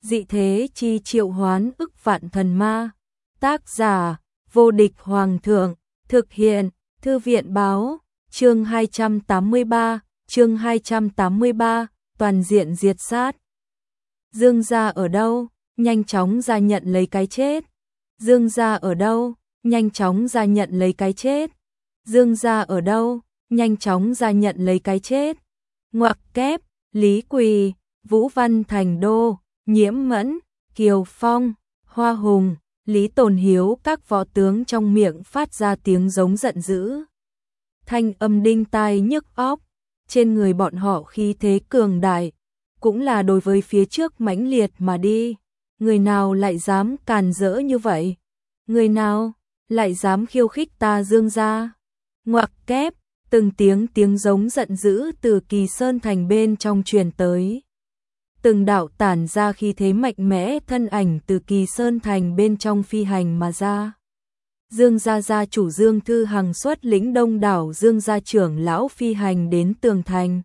dị thế chi triệu hoán ức vạn thần ma. Tác giả, vô địch hoàng thượng, thực hiện, thư viện báo, chương 283, toàn diện diệt sát. Dương gia ở đâu? Nhanh chóng ra nhận lấy cái chết. Dương gia ở đâu? Nhanh chóng ra nhận lấy cái chết. Dương gia ở đâu? Nhanh chóng ra nhận lấy cái chết. Ngoặc kép, Lý Quỳ, Vũ Văn Thành Đô, Nhiễm Mẫn, Kiều Phong, Hoa Hùng, Lý Tồn Hiếu, các võ tướng trong miệng phát ra tiếng giống giận dữ. Thanh âm đinh tai nhức óc, trên người bọn họ khí thế cường đại, cũng là đối với phía trước mãnh liệt mà đi. Người nào lại dám càn rỡ như vậy? Người nào lại dám khiêu khích ta Dương gia? Ngoặc kép, từng tiếng giống giận dữ từ Kỳ Sơn thành bên trong truyền tới. Từng đạo tản ra khí thế mạnh mẽ thân ảnh từ Kỳ Sơn thành bên trong phi hành mà ra. Dương gia gia chủ Dương Thư Hằng xuất lĩnh đông đảo Dương gia trưởng lão phi hành đến tường thành.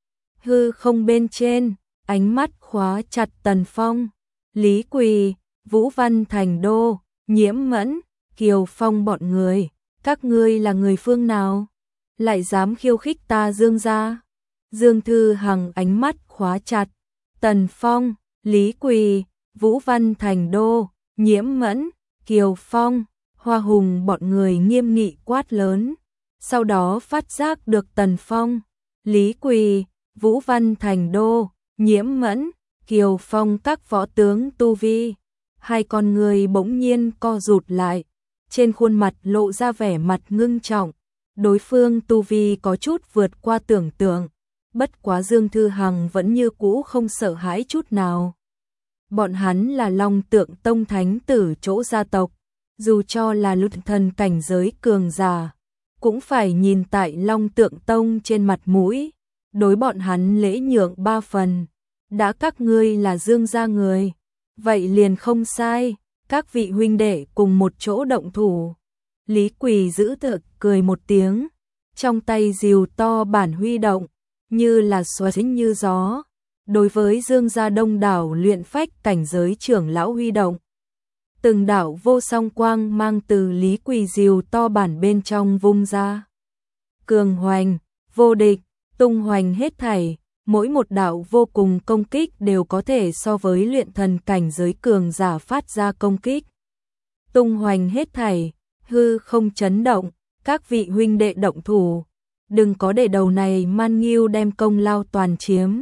Hư không bên trên, ánh mắt khóa chặt Tần Phong, Lý Quỳ, Vũ Văn Thành Đô, Nhiễm Mẫn, Kiều Phong bọn người. Các ngươi là người phương nào? Lại dám khiêu khích ta Dương gia? Dương Thư Hằng ánh mắt khóa chặt Tần Phong, Lý Quỳ, Vũ Văn Thành Đô, Nhiễm Mẫn, Kiều Phong, Hoa Hùng bọn người nghiêm nghị quát lớn. Sau đó phát giác được Tần Phong, Lý Quỳ, Vũ Văn Thành Đô, Nhiễm Mẫn, Kiều Phong các võ tướng tu vi. Hai con người bỗng nhiên co rụt lại, trên khuôn mặt lộ ra vẻ mặt ngưng trọng. Đối phương tu vi có chút vượt qua tưởng tượng, bất quá Dương Thư Hằng vẫn như cũ không sợ hãi chút nào. Bọn hắn là Long Tượng Tông thánh tử chỗ gia tộc, dù cho là lục thần cảnh giới cường giả, cũng phải nhìn tại Long Tượng Tông trên mặt mũi, đối bọn hắn lễ nhượng 3 phần. Đã các ngươi là Dương gia người, vậy liền không sai, các vị huynh đệ cùng một chỗ động thủ. Lý Quỳ giữ tợn cười một tiếng, trong tay rìu to bản huy động, như là xoáy như gió, đối với Dương gia đông đảo luyện phách cảnh giới trưởng lão huy động. Từng đạo vô song quang mang từ Lý Quỳ rìu to bản bên trong vung ra. Cường hoành, vô địch, tung hoành hết thảy, mỗi một đạo vô cùng công kích đều có thể so với luyện thần cảnh giới cường giả phát ra công kích. Tung hoành hết thảy, hư không chấn động, các vị huynh đệ động thủ, đừng có để đầu này man nghiêu đem công lao toàn chiếm.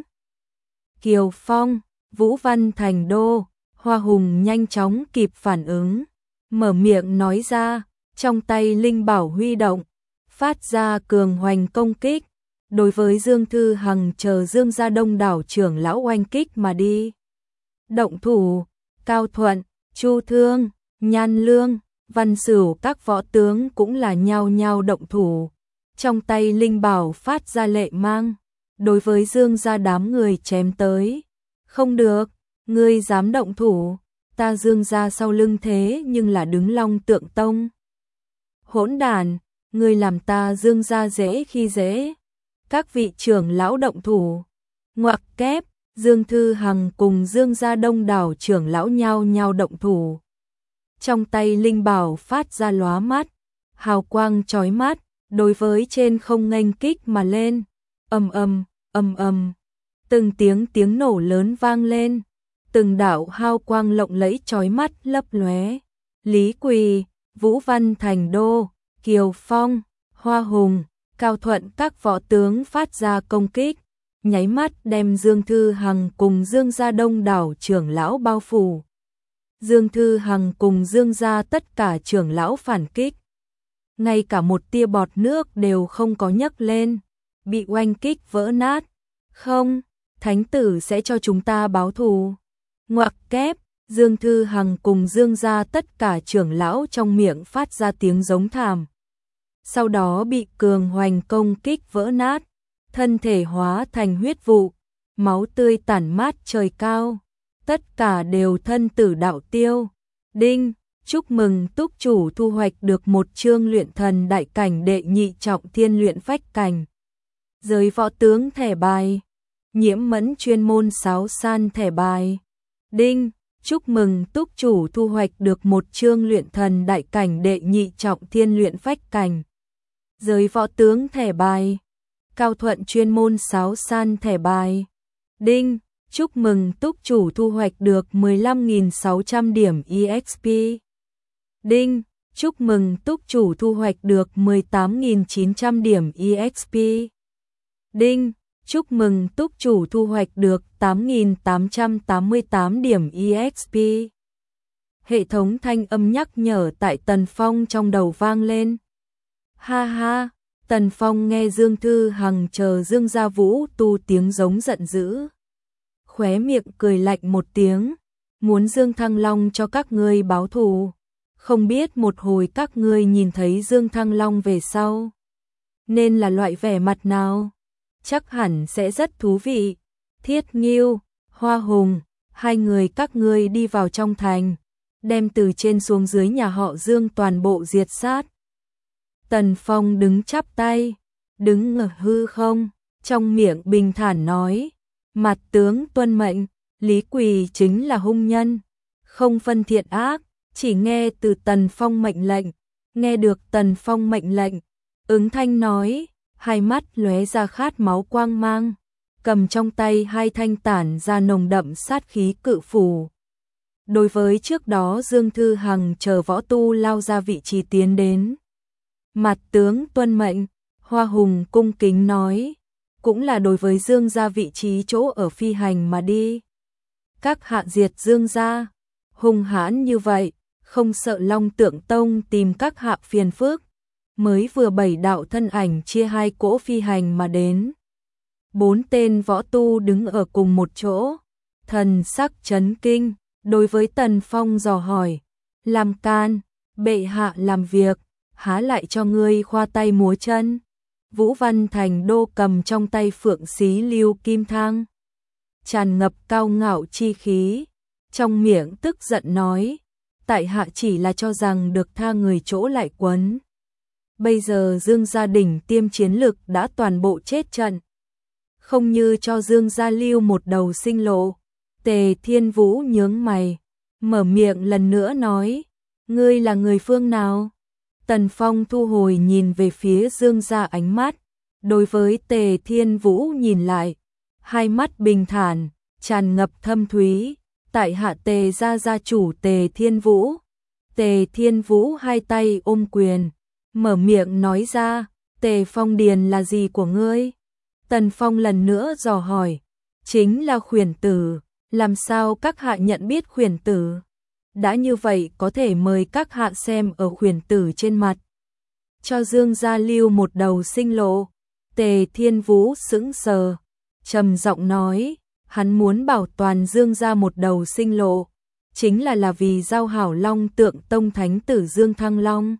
Kiều Phong, Vũ Văn Thành Đô, Hoa Hùng nhanh chóng kịp phản ứng, mở miệng nói ra, trong tay linh bảo huy động, phát ra cường hoành công kích, đối với Dương Thư Hằng chờ Dương gia đông đảo trưởng lão oanh kích mà đi. Động thủ, Cao Thuận, Chu Thương, Nhan Lương, Văn Sửu các võ tướng cũng là nhao nhao động thủ, trong tay linh bảo phát ra lệ mang, đối với Dương gia đám người chém tới. Không được, ngươi dám động thủ, ta Dương gia sau lưng thế nhưng là đứng Long Tượng Tông. Hỗn đản, ngươi làm ta Dương gia dễ khi dễ. Các vị trưởng lão động thủ. Ngoặc kép, Dương Thư Hằng cùng Dương gia đông đảo trưởng lão nhao nhao động thủ. Trong tay linh bảo phát ra lóa mắt, hào quang chói mắt, đối với trên không nghênh kích mà lên. Ầm ầm, ầm ầm. Từng tiếng nổ lớn vang lên, từng đạo hào quang lộng lẫy chói mắt lấp lóe. Lý Quỳ, Vũ Văn Thành Đô, Kiều Phong, Hoa Hùng, Cao Thuận các võ tướng phát ra công kích, nháy mắt đem Dương Thư Hằng cùng Dương gia đông đảo trưởng lão bao phủ. Dương Thư Hằng cùng Dương gia tất cả trưởng lão phản kích, ngay cả một tia bọt nước đều không có nhấc lên, bị oanh kích vỡ nát. Không, thánh tử sẽ cho chúng ta báo thù. Ngoặc kép, Dương Thư Hằng cùng Dương gia tất cả trưởng lão trong miệng phát ra tiếng giống thảm. Sau đó bị cường hoành công kích vỡ nát, thân thể hóa thành huyết vụ, máu tươi tản mát trời cao, tất cả đều thân tử đạo tiêu. Đinh, chúc mừng túc chủ thu hoạch được một chương luyện thần đại cảnh đệ nhị trọng thiên luyện phách cảnh. Giới võ tướng thẻ bài, Nhiễm Mẫn chuyên môn sáo san thẻ bài, Đinh, chúc mừng túc chủ thu hoạch được một chương luyện thần đại cảnh đệ nhị trọng thiên luyện phách cảnh. Giới võ tướng thẻ bài. Cao Thuận chuyên môn sáo san thẻ bài. Đinh, chúc mừng túc chủ thu hoạch được 15.600 điểm EXP. Đinh, chúc mừng túc chủ thu hoạch được 18.900 điểm EXP. Đinh, chúc mừng túc chủ thu hoạch được 8.888 điểm EXP. Hệ thống thanh âm nhắc nhở tại Tần Phong trong đầu vang lên. Ha ha, Tần Phong nghe Dương Thư Hằng chờ Dương Gia Vũ tu tiếng giống giận dữ. Khóe miệng cười lạnh một tiếng, muốn Dương Thăng Long cho các ngươi báo thù. Không biết một hồi các ngươi nhìn thấy Dương Thăng Long về sau, nên là loại vẻ mặt nào? Chắc hẳn sẽ rất thú vị. Thiết Nghiêu, Hoa Hùng, hai người các ngươi đi vào trong thành, đem từ trên xuống dưới nhà họ Dương toàn bộ diệt sát. Tần Phong đứng chắp tay, đứng ở hư không, trong miệng bình thản nói, mặt tướng tuân mệnh, Lý Quỳ chính là hung nhân, không phân thiện ác, chỉ nghe từ Tần Phong mệnh lệnh. Nghe được Tần Phong mệnh lệnh, ứng thanh nói, hai mắt lóe ra khát máu quang mang, cầm trong tay hai thanh tản ra nồng đậm sát khí cự phủ. Đối với trước đó Dương Thư Hằng chờ võ tu lao ra vị trí tiến đến. Mặt tướng tuân mệnh, Hoa Hùng cung kính nói, cũng là đối với Dương gia vị trí chỗ ở phi hành mà đi. Các hạ diệt Dương gia, hung hãn như vậy, không sợ Long Tượng Tông tìm các hạ phiền phức. Mới vừa 7 đạo thân ảnh chia hai cỗ phi hành mà đến. 4 tên võ tu đứng ở cùng một chỗ, thần sắc chấn kinh, đối với Tần Phong dò hỏi, làm can, bệ hạ làm việc, há lại cho ngươi khoa tay múa chân. Vũ Văn Thành Đô cầm trong tay phượng xí lưu kim thang, tràn ngập cao ngạo chi khí, trong miệng tức giận nói, tại hạ chỉ là cho rằng được tha người chỗ lại quấn. Bây giờ Dương gia đỉnh tiêm chiến lực đã toàn bộ chết trận, không như cho Dương gia lưu một đầu sinh lộ. Tề Thiên Vũ nhướng mày, mở miệng lần nữa nói, ngươi là người phương nào? Tần Phong thu hồi nhìn về phía Dương gia ánh mắt, đối với Tề Thiên Vũ nhìn lại, hai mắt bình thản, tràn ngập thâm thúy, tại hạ Tề gia gia chủ Tề Thiên Vũ. Tề Thiên Vũ hai tay ôm quyền, mở miệng nói ra, Tề Phong Điền là gì của ngươi? Tần Phong lần nữa dò hỏi, chính là khuyển tử, làm sao các hạ nhận biết khuyển tử? Đã như vậy có thể mời các hạ xem ở khuyển tử trên mặt. Cho Dương gia lưu một đầu sinh lộ. Tề Thiên Vũ sững sờ, trầm giọng nói, hắn muốn bảo toàn Dương gia một đầu sinh lộ, chính là vì giao hảo Long Tượng Tông thánh tử Dương Thăng Long.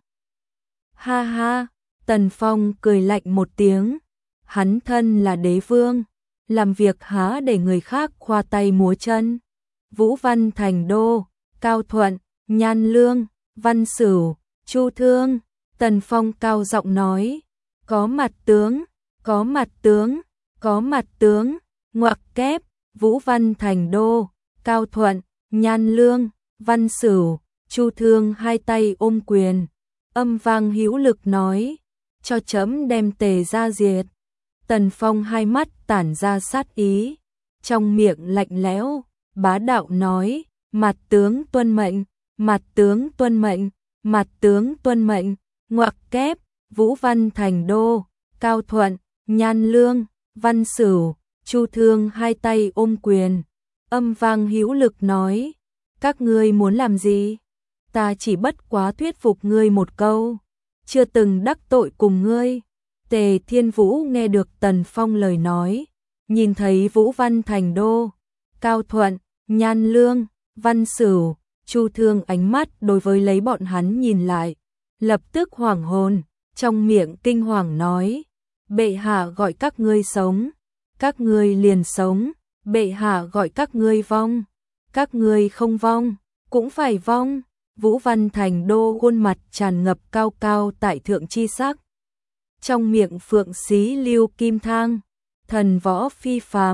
Ha ha, Tần Phong cười lạnh một tiếng, hắn thân là đế vương, làm việc há để người khác khoa tay múa chân. Vũ Văn Thành Đô, Cao Thuận, Nhan Lương, Văn Sửu, Chu Thương, Tần Phong cao giọng nói, có mặt tướng, có mặt tướng, có mặt tướng, ngoặc kép, Vũ Văn Thành Đô, Cao Thuận, Nhan Lương, Văn Sửu, Chu Thương hai tay ôm quyền, âm vang hữu lực nói, cho chấm đem Tề gia diệt. Tần Phong hai mắt tản ra sát ý, trong miệng lạnh lẽo, bá đạo nói, mặt tướng tuân mệnh, mặt tướng tuân mệnh, mặt tướng tuân mệnh, ngoặc kép, Vũ Văn Thành Đô, Cao Thuận, Nhan Lương, Văn Sửu, Chu Thương hai tay ôm quyền, âm vang hữu lực nói, các ngươi muốn làm gì? Ta chỉ bất quá thuyết phục ngươi một câu, chưa từng đắc tội cùng ngươi. Tề Thiên Vũ nghe được Tần Phong lời nói, nhìn thấy Vũ Văn Thành Đô, Cao Thuận, Nhan Lương, Văn Sửu, Chu Thương ánh mắt đối với lấy bọn hắn nhìn lại, lập tức hoảng hồn, trong miệng kinh hoàng nói, bệ hạ gọi các ngươi sống, các ngươi liền sống, bệ hạ gọi các ngươi vong, các ngươi không vong, cũng phải vong. Vũ Văn Thành Đô khuôn mặt tràn ngập cao cao tại thượng chi sắc. Trong miệng phượng xí lưu kim thang, thần võ phi phàm,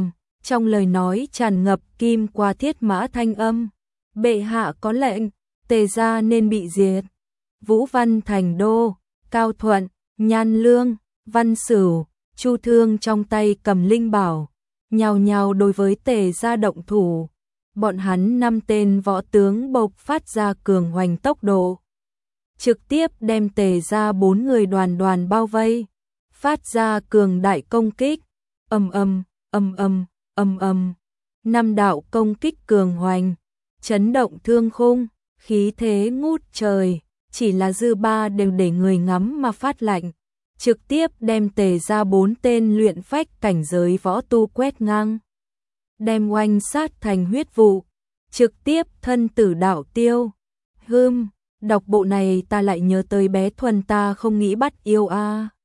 trong lời nói tràn ngập kim qua thiết mã thanh âm. Bệ hạ có lệnh, Tề gia nên bị diệt. Vũ Văn Thành Đô, Cao Thuận, Nhan Lương, Văn Sửu, Chu Thương trong tay cầm linh bảo, nhào nhào đối với Tề gia động thủ. Bọn hắn 5 tên võ tướng bộc phát ra cường hoành tốc độ, trực tiếp đem Tề gia 4 người đoàn đoàn bao vây, phát ra cường đại công kích. Ầm ầm, ầm ầm, ầm ầm. 5 đạo công kích cường hoành, chấn động thương khung, khí thế ngút trời, chỉ là dư ba đều để người ngắm mà phát lạnh, trực tiếp đem Tề gia 4 tên luyện phách cảnh giới võ tu quét ngang, đem oanh sát thành huyết vụ, trực tiếp thân tử đạo tiêu. Đọc bộ này ta lại nhớ tới bé Thuần ta không nghĩ bắt yêu a.